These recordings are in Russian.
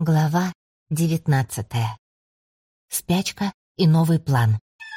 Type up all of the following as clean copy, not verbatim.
Глава 19. Спячка и новый план.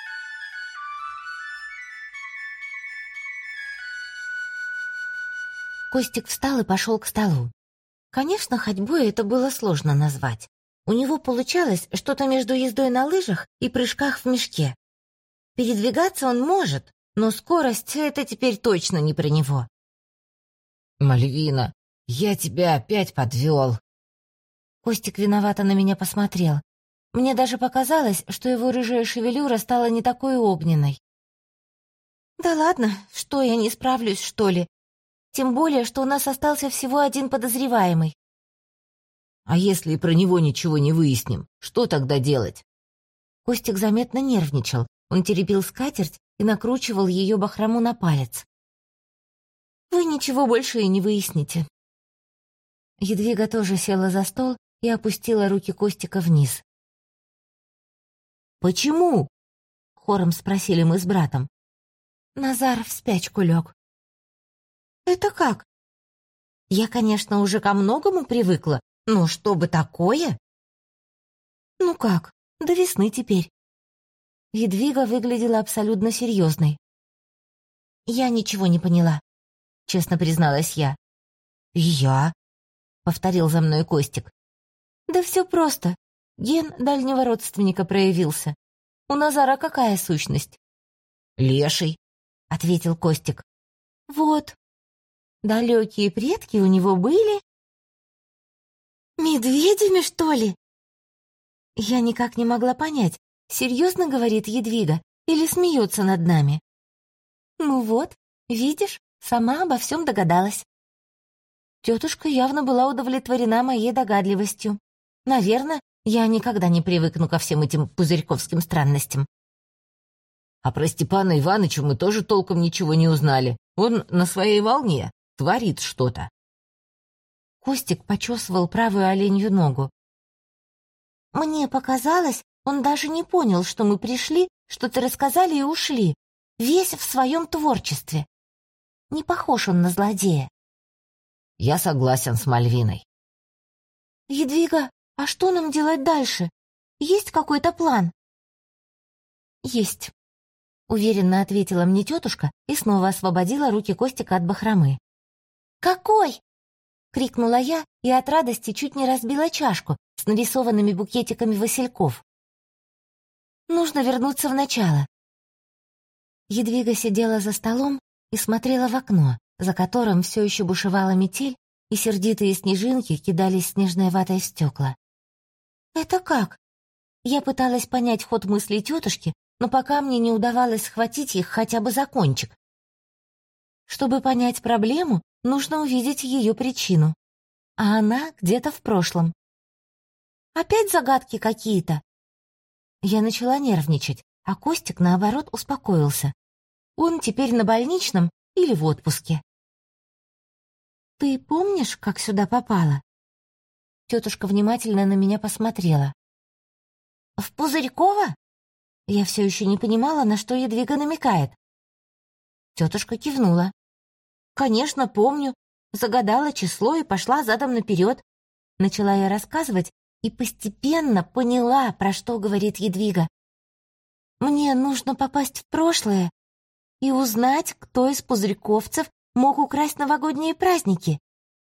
Костик встал и пошел к столу. Конечно, ходьбой это было сложно назвать. У него получалось что-то между ездой на лыжах и прыжках в мешке. Передвигаться он может, но скорость — это теперь точно не про него. «Мальвина, я тебя опять подвел». Костик виновато на меня посмотрел. Мне даже показалось, что его рыжая шевелюра стала не такой огненной. «Да ладно, что, я не справлюсь, что ли? Тем более, что у нас остался всего один подозреваемый». «А если и про него ничего не выясним, что тогда делать?» Костик заметно нервничал. Он теребил скатерть и накручивал ее бахрому на палец. «Вы ничего больше и не выясните». Едвига тоже села за стол и опустила руки Костика вниз. «Почему?» — хором спросили мы с братом. Назар в спячку лег. «Это как?» «Я, конечно, уже ко многому привыкла, но чтобы такое?» «Ну как, до весны теперь». Едвига выглядела абсолютно серьезной. «Я ничего не поняла», — честно призналась я. «И я», — повторил за мной Костик. «Да все просто. Ген дальнего родственника проявился. У Назара какая сущность?» «Леший», — ответил Костик. «Вот. Далекие предки у него были...» «Медведями, что ли?» Я никак не могла понять, серьезно говорит Едвига или смеется над нами. «Ну вот, видишь, сама обо всем догадалась». Тетушка явно была удовлетворена моей догадливостью. Наверное, я никогда не привыкну ко всем этим пузырьковским странностям. «А про Степана Иваныча мы тоже толком ничего не узнали. Он на своей волне, творит что-то». Костик почесывал правую оленью ногу. «Мне показалось, он даже не понял, что мы пришли, что-то рассказали и ушли, весь в своем творчестве. Не похож он на злодея». «Я согласен с Мальвиной». «Едвига, а что нам делать дальше? Есть какой-то план?» «Есть», — уверенно ответила мне тетушка и снова освободила руки Костика от бахромы. «Какой?» — крикнула я и от радости чуть не разбила чашку с нарисованными букетиками васильков. «Нужно вернуться в начало». Едвига сидела за столом и смотрела в окно, за которым все еще бушевала метель, и сердитые снежинки кидались снежной ватой в стекла. «Это как?» Я пыталась понять ход мыслей тетушки, но пока мне не удавалось схватить их хотя бы за кончик. Чтобы понять проблему, нужно увидеть ее причину. А она где-то в прошлом. «Опять загадки какие-то?» Я начала нервничать, а Костик, наоборот, успокоился. Он теперь на больничном или в отпуске. «Ты помнишь, как сюда попала?» Тетушка внимательно на меня посмотрела. «В Пузырьково?» Я все еще не понимала, на что Едвига намекает. Тетушка кивнула. «Конечно, помню. Загадала число и пошла задом наперед». Начала я рассказывать и постепенно поняла, про что говорит Едвига. «Мне нужно попасть в прошлое и узнать, кто из пузырьковцев мог украсть новогодние праздники».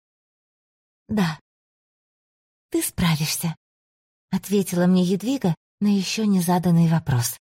«Да, ты справишься», — ответила мне Едвига на еще не заданный вопрос.